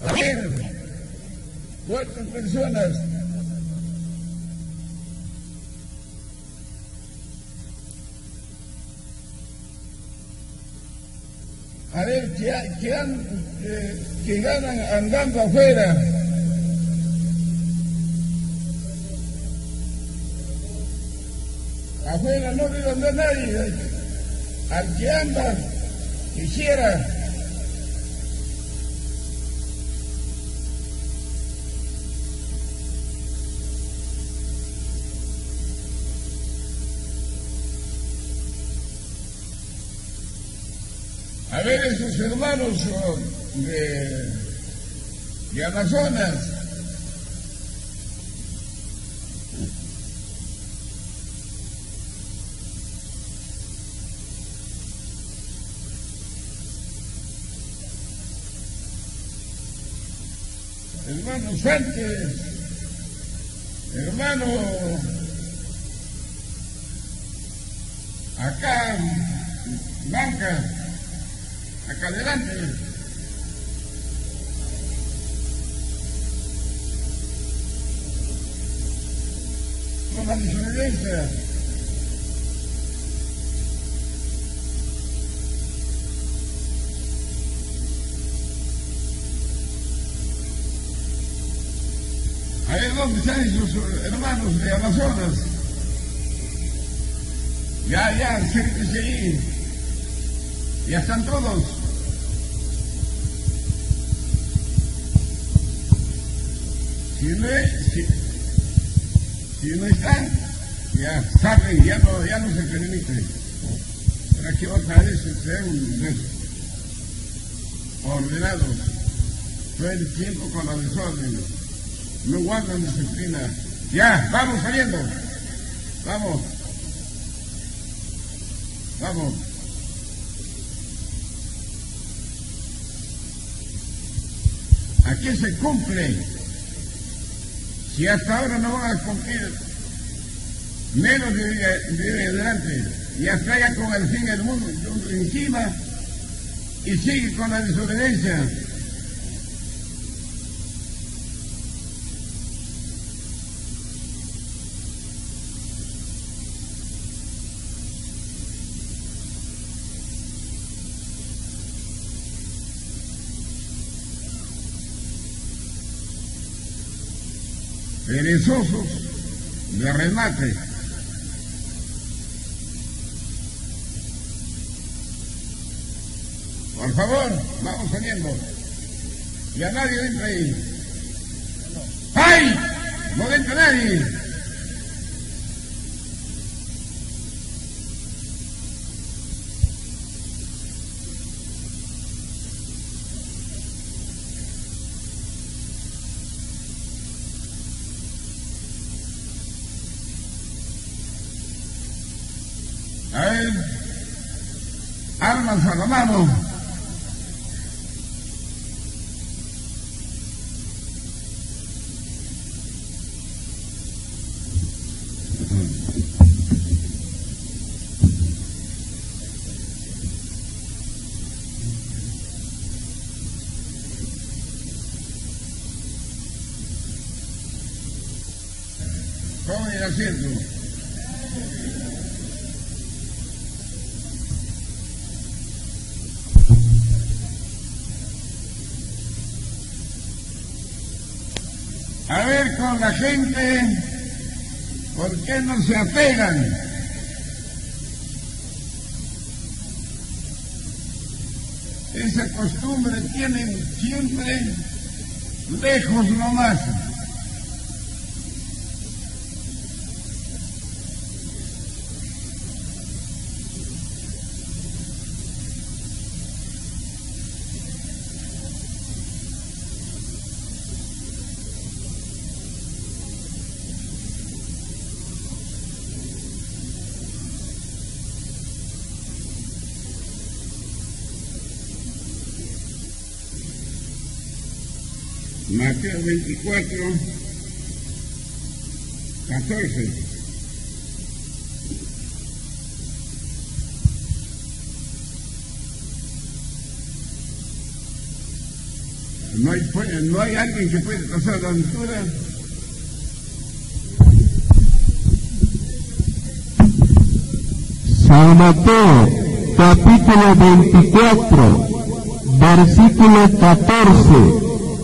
A ver, ¿cuántas personas? A ver, que ganan andando afuera. Afuera no debe andar nadie. Al que anda, quisiera. A ver esos hermanos de Amazonas. Hermano Sánchez, hermano acá, Banca, acá adelante. Con la desobediencia. A ver dónde están esos hermanos de Amazonas. Ya, acérquense ahí. Ya están todos. Si no están, ya salen, ya no se permite. Para que otra vez sean ordenados. Todo el tiempo con la desorden. No guardan disciplina. Ya, vamos saliendo. Vamos. Aquí se cumple. Si hasta ahora no van a cumplir, menos de adelante. Y hasta allá con el fin del mundo encima y sigue con la desobediencia. Perezosos de remate. Por favor, vamos saliendo. Ya nadie entra ahí. ¡Ay! No entra nadie. A ver, armas a la mano. Tomen el asiento. A ver con la gente, ¿por qué no se apegan? Esa costumbre tienen siempre lejos nomás. Mateo 24, 14. No hay alguien que pueda pasar la altura. San Mateo, capítulo 24, versículo 14.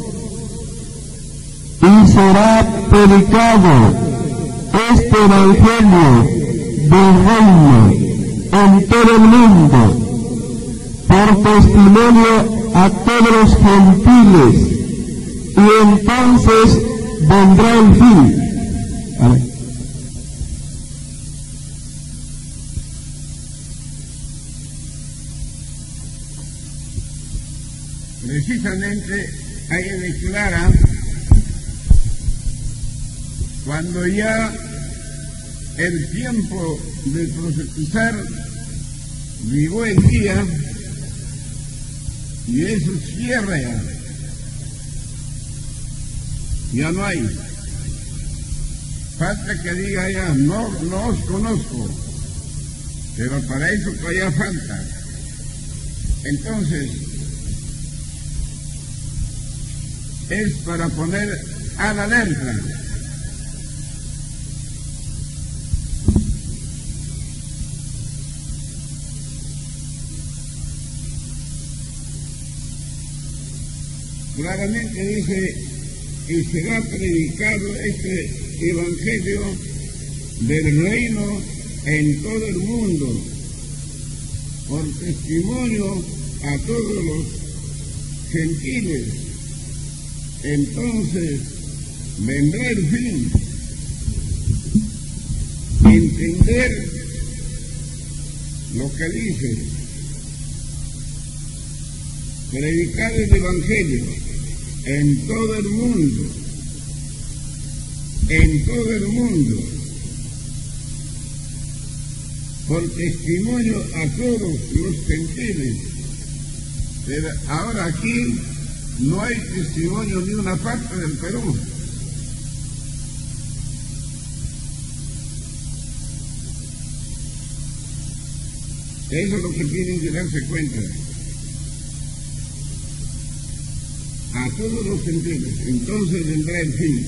Y será predicado este evangelio del reino en todo el mundo, por testimonio a todos los gentiles, y entonces vendrá el fin. Amén. Precisamente ahí declara, cuando ya el tiempo de profetizar llegó el día, y eso cierra ya no hay. Falta que diga ya, no os conozco, pero para eso todavía falta. Entonces, es para poner a la alerta. Claramente dice, y será predicado este evangelio del reino en todo el mundo, por testimonio a todos los gentiles. Entonces vendrá el fin. Entender lo que dice, predicar el evangelio en todo el mundo, por testimonio a todos los gentiles. Pero ahora aquí no hay testimonio ni una parte del Perú. Eso es lo que tienen que darse cuenta. A todos los gentiles, entonces vendrá el fin.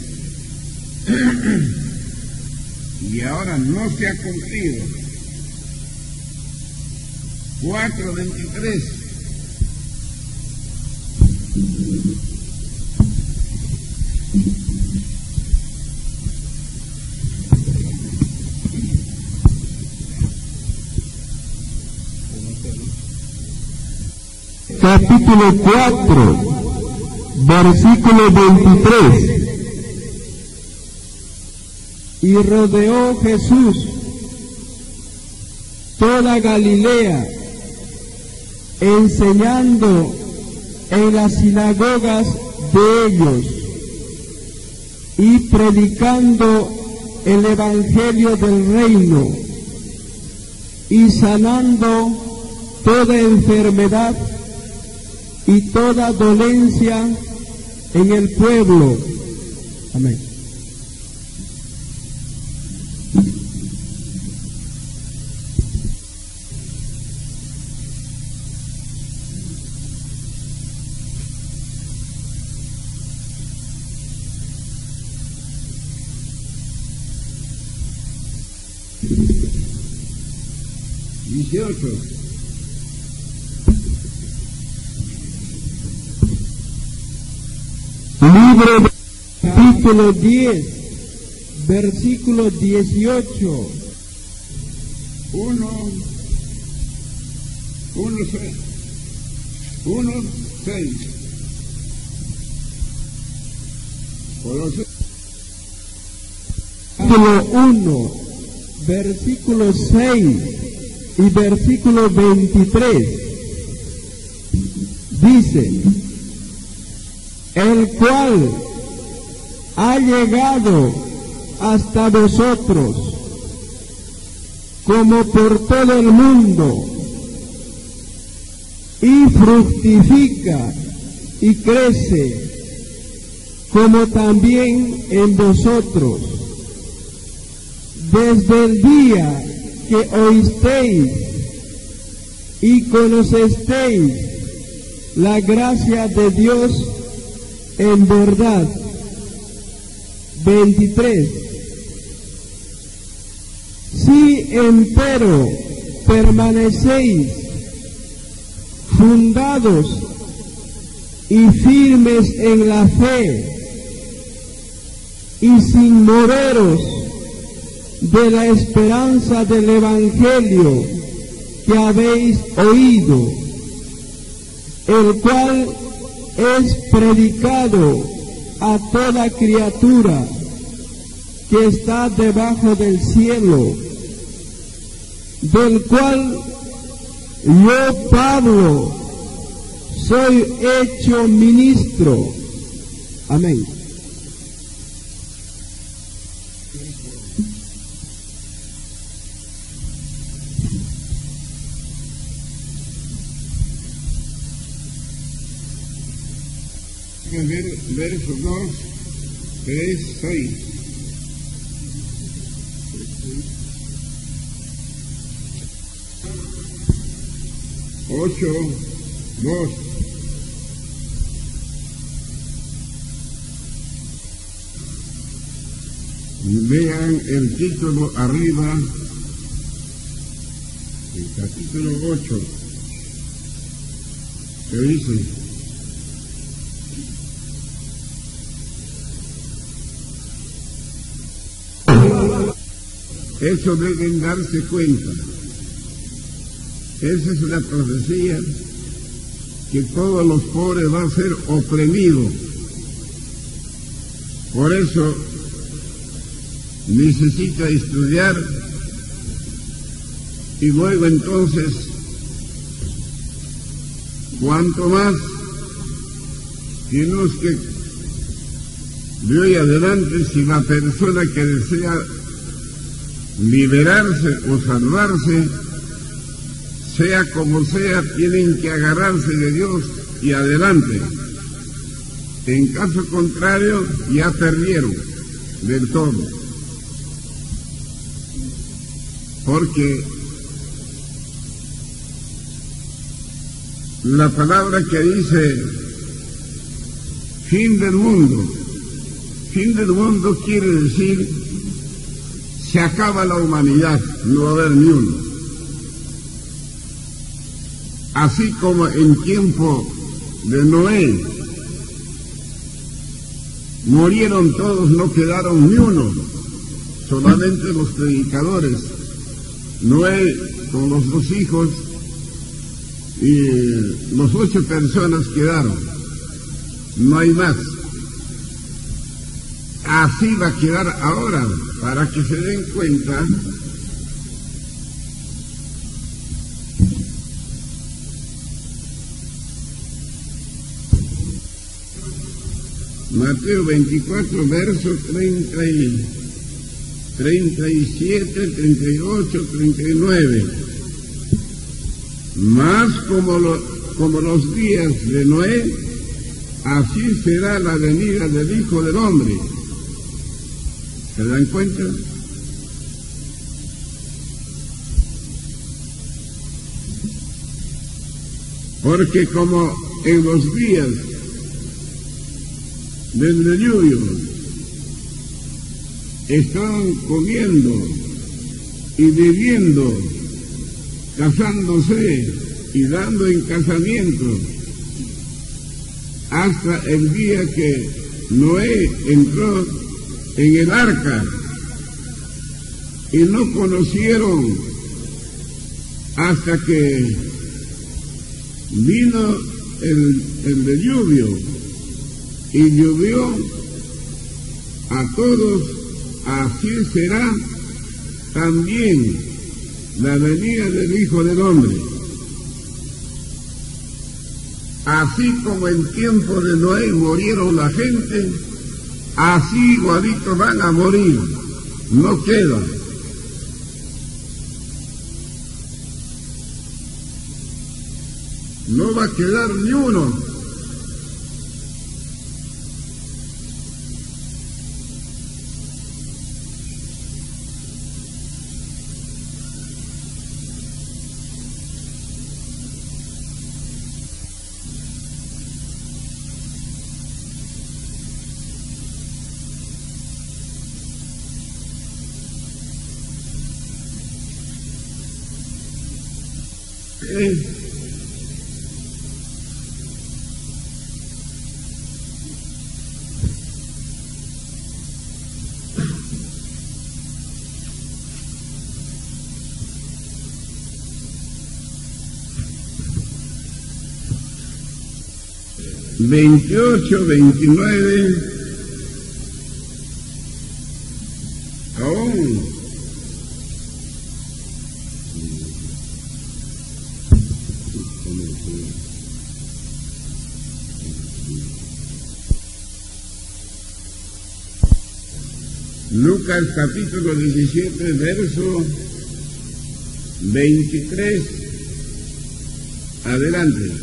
Y ahora no se ha cumplido. 4:23. Capítulo 4, versículo 23. Y rodeó Jesús toda Galilea, enseñando en las sinagogas de ellos y predicando el evangelio del reino y sanando toda enfermedad y toda dolencia en el pueblo. Amén. Libro de capítulo 10, versículo 18. 1:6. Capítulo 1, versículo 6 y versículo 23. Dice: el cual ha llegado hasta vosotros, como por todo el mundo, y fructifica y crece, como también en vosotros, desde el día que oísteis y conocesteis la gracia de Dios en verdad. 23. Si empero permanecéis fundados y firmes en la fe y sin moveros de la esperanza del Evangelio que habéis oído, el cual es predicado a toda criatura que está debajo del cielo, del cual yo, Pablo, soy hecho ministro. Amén. Verso 2, 3, 6. 8, 2. Vean el título arriba, el capítulo 8, que dice: eso deben darse cuenta. Esa es la profecía, que todos los pobres van a ser oprimidos. Por eso necesita estudiar, y luego entonces, cuanto más tenemos que de hoy adelante, si la persona que desea liberarse o salvarse, sea como sea, tienen que agarrarse de Dios y adelante. En caso contrario, ya perdieron del todo. Porque la palabra que dice fin del mundo quiere decir se acaba la humanidad, no va a haber ni uno. Así como en tiempo de Noé murieron todos, no quedaron ni uno, solamente los predicadores. Noé con los 2 hijos y los 8 personas quedaron, no hay más. Así va a quedar ahora, para que se den cuenta. Mateo 24, versos 37, 38, 39. Más como los días de Noé, así será la venida del Hijo del Hombre. ¿Se dan cuenta? Porque como en los días del diluvio estaban comiendo y bebiendo, casándose y dando en casamiento, hasta el día que Noé entró en el arca, y no conocieron hasta que vino el diluvio y llovió a todos. Así será también la venida del Hijo del Hombre. Así como en tiempo de Noé murieron la gente, así igualitos van a morir, no queda. No va a quedar ni uno. 28, 29, aún. Lucas capítulo 17, verso 23, adelante.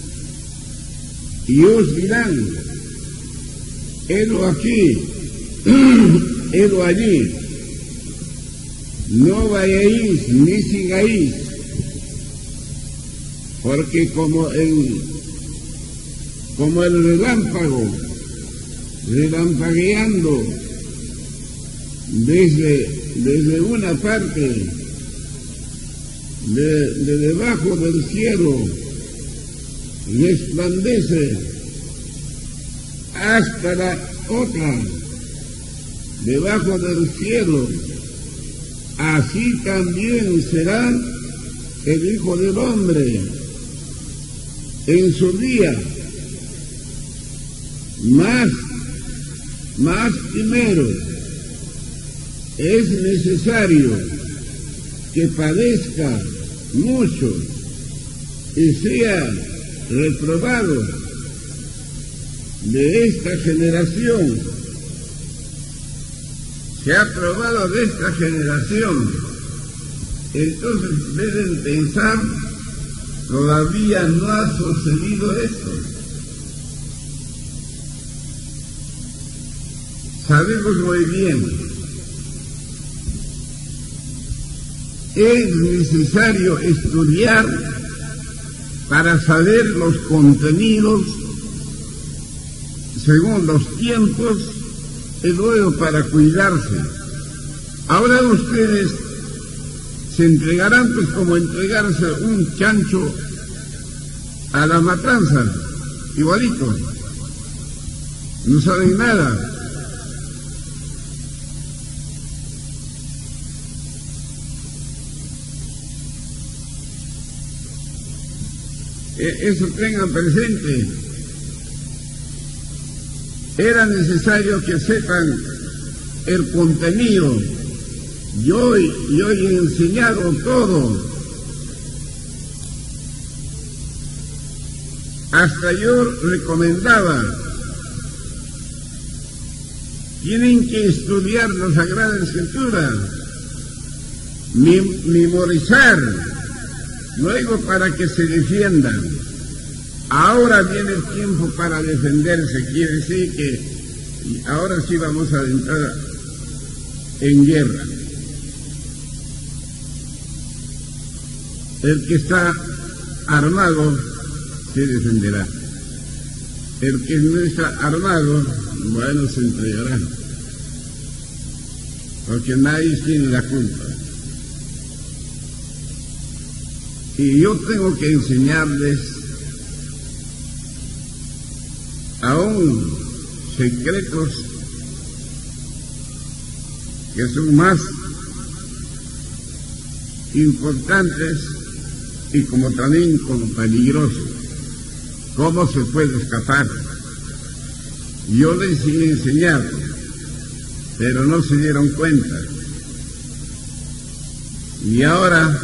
Y os dirán, helo aquí, helo allí, no vayáis ni sigáis, porque como el relámpago, relampagueando desde una parte de debajo del cielo, resplandece hasta la otra debajo del cielo, así también será el Hijo del Hombre en su día. Más primero es necesario que padezca mucho y sea reprobado de esta generación. Se ha probado de esta generación. Entonces deben pensar, todavía no ha sucedido esto. Sabemos muy bien, es necesario estudiar para saber los contenidos según los tiempos y luego para cuidarse. Ahora ustedes se entregarán pues como entregarse un chancho a la matanza, igualito, no saben nada. Eso tengan presente. Era necesario que sepan el contenido. Yo he enseñado todo. Hasta yo recomendaba, tienen que estudiar la Sagrada Escritura, memorizar, luego para que se defiendan. Ahora viene el tiempo para defenderse, quiere decir que ahora sí vamos a entrar en guerra. El que está armado se defenderá. El que no está armado, bueno, se entregará. Porque nadie tiene la culpa. Y yo tengo que enseñarles aún secretos que son más importantes y como también como peligrosos. ¿Cómo se puede escapar? Yo les he enseñado, pero no se dieron cuenta. Y ahora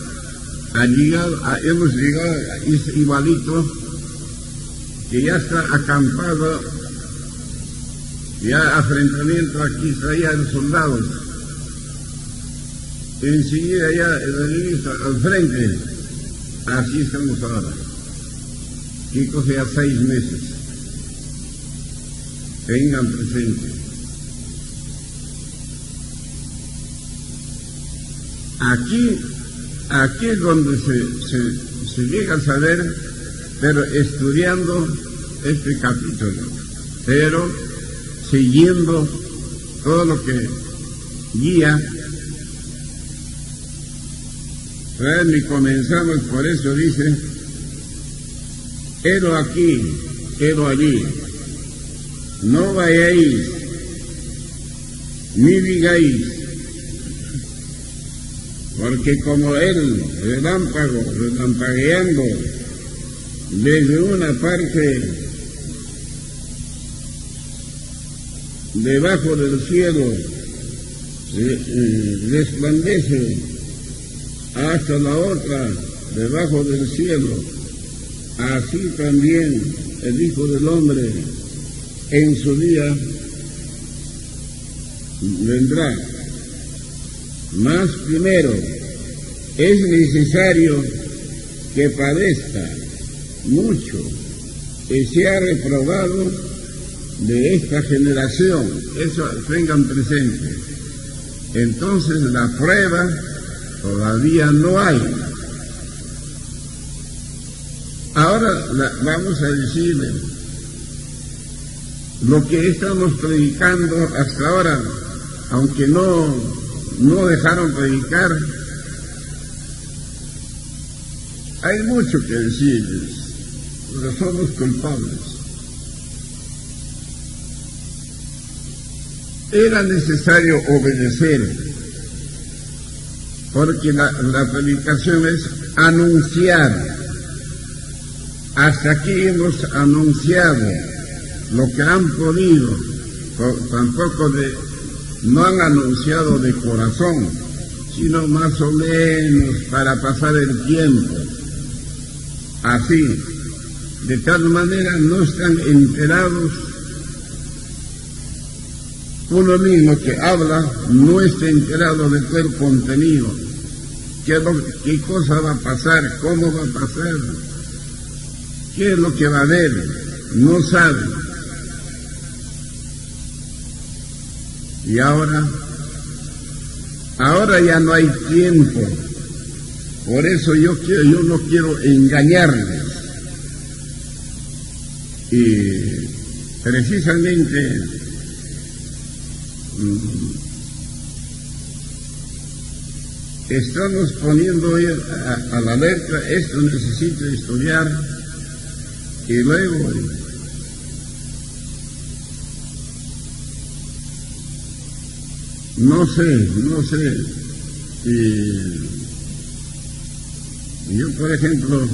hemos llegado a ese igualito que ya está acampado, ya afrentamiento aquí traían soldados, enseguida ya el enemigo al frente. Así estamos ahora. Y coge ya 6 meses. Tengan presente. Aquí es donde se llega a saber, pero estudiando este capítulo, pero siguiendo todo lo que guía Y comenzamos, por eso dice, hero aquí, hero allí, no vayáis, ni digáis, porque como el relámpago, relampagueando desde una parte debajo del cielo, resplandece hasta la otra debajo del cielo, así también el Hijo del Hombre en su día vendrá. Mas primero es necesario que padezca mucho y sea reprobado de esta generación. Eso tengan presente. Entonces la prueba todavía no hay. Ahora vamos a decirle lo que estamos predicando hasta ahora, aunque no dejaron predicar. Hay mucho que decirles, pero somos culpables. Era necesario obedecer, porque la predicación es anunciar. Hasta aquí hemos anunciado lo que han podido, tampoco no han anunciado de corazón, sino más o menos para pasar el tiempo. Así, de tal manera no están enterados. Uno mismo que habla no está enterado de todo el contenido. ¿Qué cosa va a pasar? ¿Cómo va a pasar? ¿Qué es lo que va a haber? No sabe. Y ahora ya no hay tiempo. Por eso yo no quiero engañarles. Y precisamente estamos poniendo a la letra, esto necesito estudiar, y luego no sé, y yo por ejemplo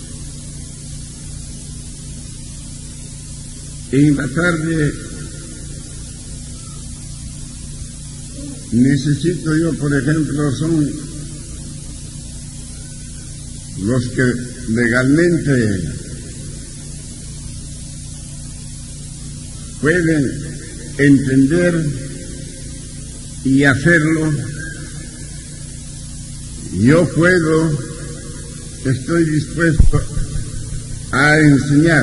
en la tarde necesito yo, por ejemplo, son los que legalmente pueden entender y hacerlo. Yo estoy dispuesto a enseñar,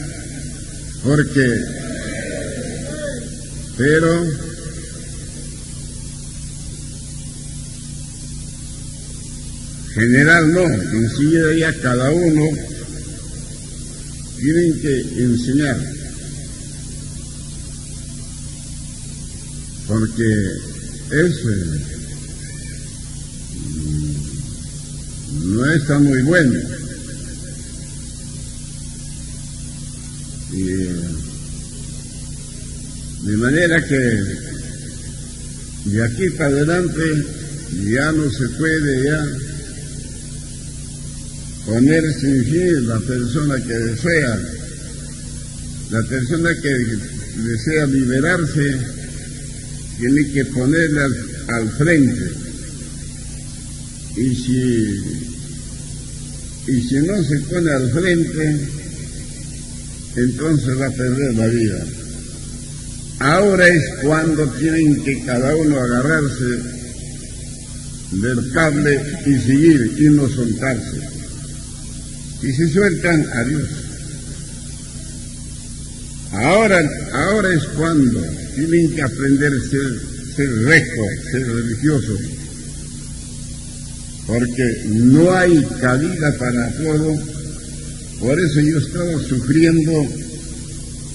pero general no, enseguida ya cada uno tienen que enseñar, porque no está muy bueno. Y de manera que de aquí para adelante ya no se puede ya ponerse en fin la persona que desea liberarse, tiene que ponerla al frente. Y si no se pone al frente, entonces va a perder la vida. Ahora es cuando tienen que cada uno agarrarse del cable y seguir y no soltarse. Si se sueltan, adiós. Ahora es cuando tienen que aprender a ser rectos, ser religiosos, porque no hay cabida para todo. Por eso yo estaba sufriendo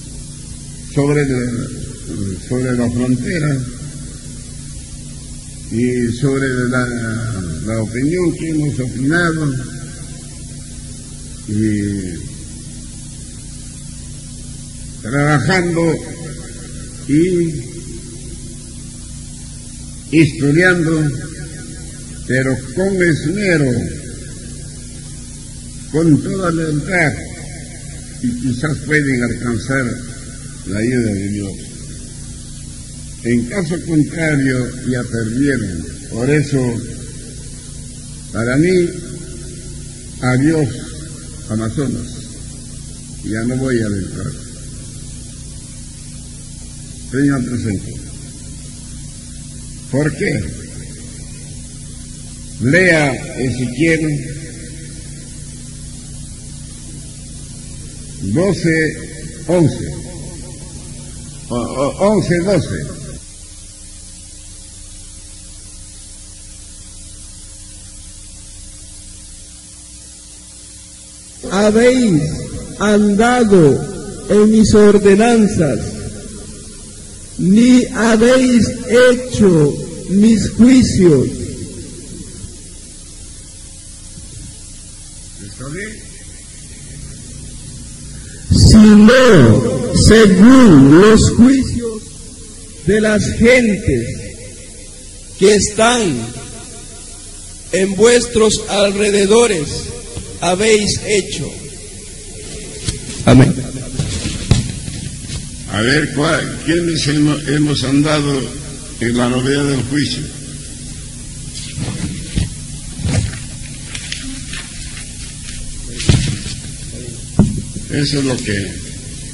sobre la frontera, y sobre la opinión que hemos opinado y trabajando y estudiando, pero con esmero, con toda lealtad, y quizás pueden alcanzar la ayuda de Dios. En caso contrario, ya perdieron. Por eso, para mí, adiós, Amazonas. Ya no voy a entrar. Señor presidente. ¿Por qué? Lea Ezequiel 12:11. 11:12. Habéis andado en mis ordenanzas, ni habéis hecho mis juicios. ¿Está bien? Sino según los juicios de las gentes que están en vuestros alrededores habéis hecho. Amén. A ver, ¿quiénes hemos andado en la novedad del juicio? Eso es lo que...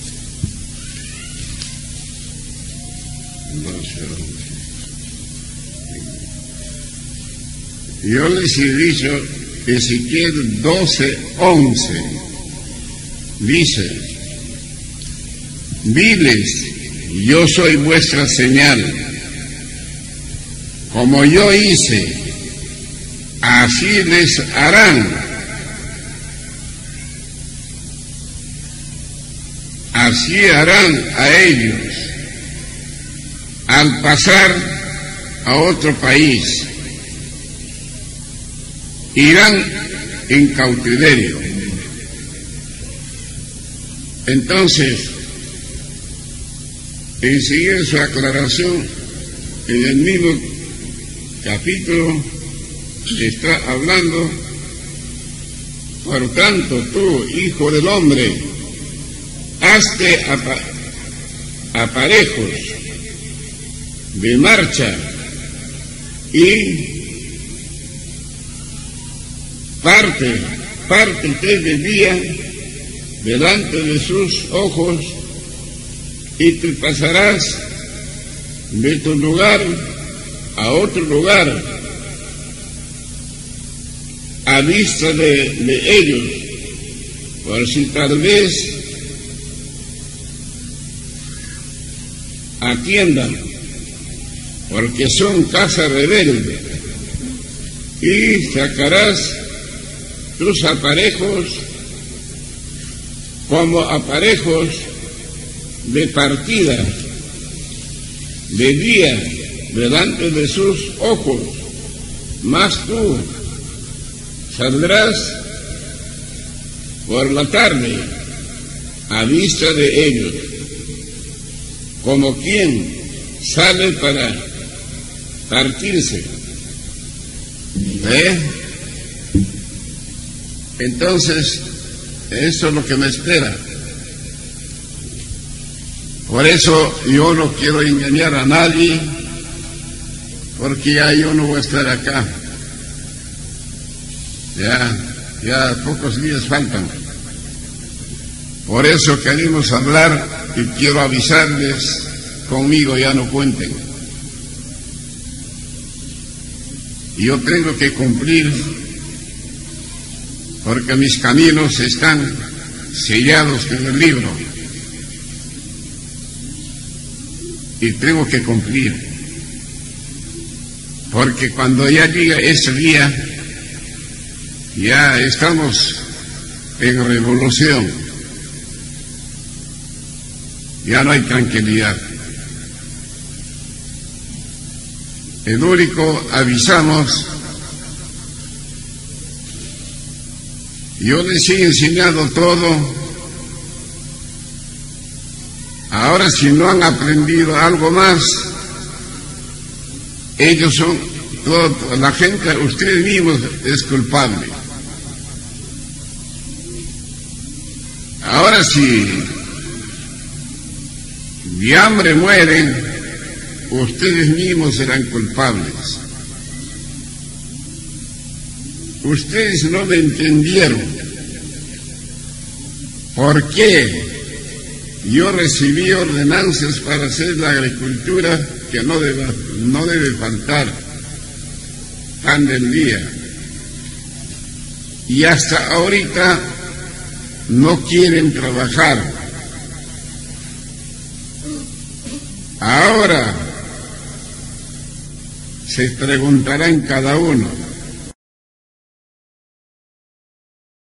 Yo les he dicho, Ezequiel 12:11, dice: diles, yo soy vuestra señal, como yo hice, así les harán, así harán a ellos al pasar a otro país. Irán en cautiverio. Entonces, enseguida su aclaración, en el mismo capítulo está hablando: por tanto, tú, hijo del hombre, hazte aparejos de marcha y pártete de día delante de sus ojos, y te pasarás de tu lugar a otro lugar a vista de ellos, por si tal vez atiendan, porque son casa rebelde, y sacarás tus aparejos como aparejos de partida, de día, delante de sus ojos, mas tú saldrás por la tarde a vista de ellos, como quien sale para partirse. Entonces, eso es lo que me espera. Por eso yo no quiero engañar a nadie, porque ya yo no voy a estar acá. Ya pocos días faltan. Por eso queremos hablar y quiero avisarles, conmigo ya no cuenten. Yo tengo que cumplir, porque mis caminos están sellados en el libro y tengo que cumplir, porque cuando ya llegue ese día, ya estamos en revolución, ya no hay tranquilidad. El único avisamos. Yo les he enseñado todo. Ahora, si no han aprendido algo más, ellos son, la gente, ustedes mismos es culpable. Ahora, si de hambre mueren, ustedes mismos serán culpables. Ustedes no me entendieron. ¿Por qué yo recibí ordenanzas para hacer la agricultura que no debe faltar pan del día? Y hasta ahorita no quieren trabajar. Ahora se preguntarán cada uno,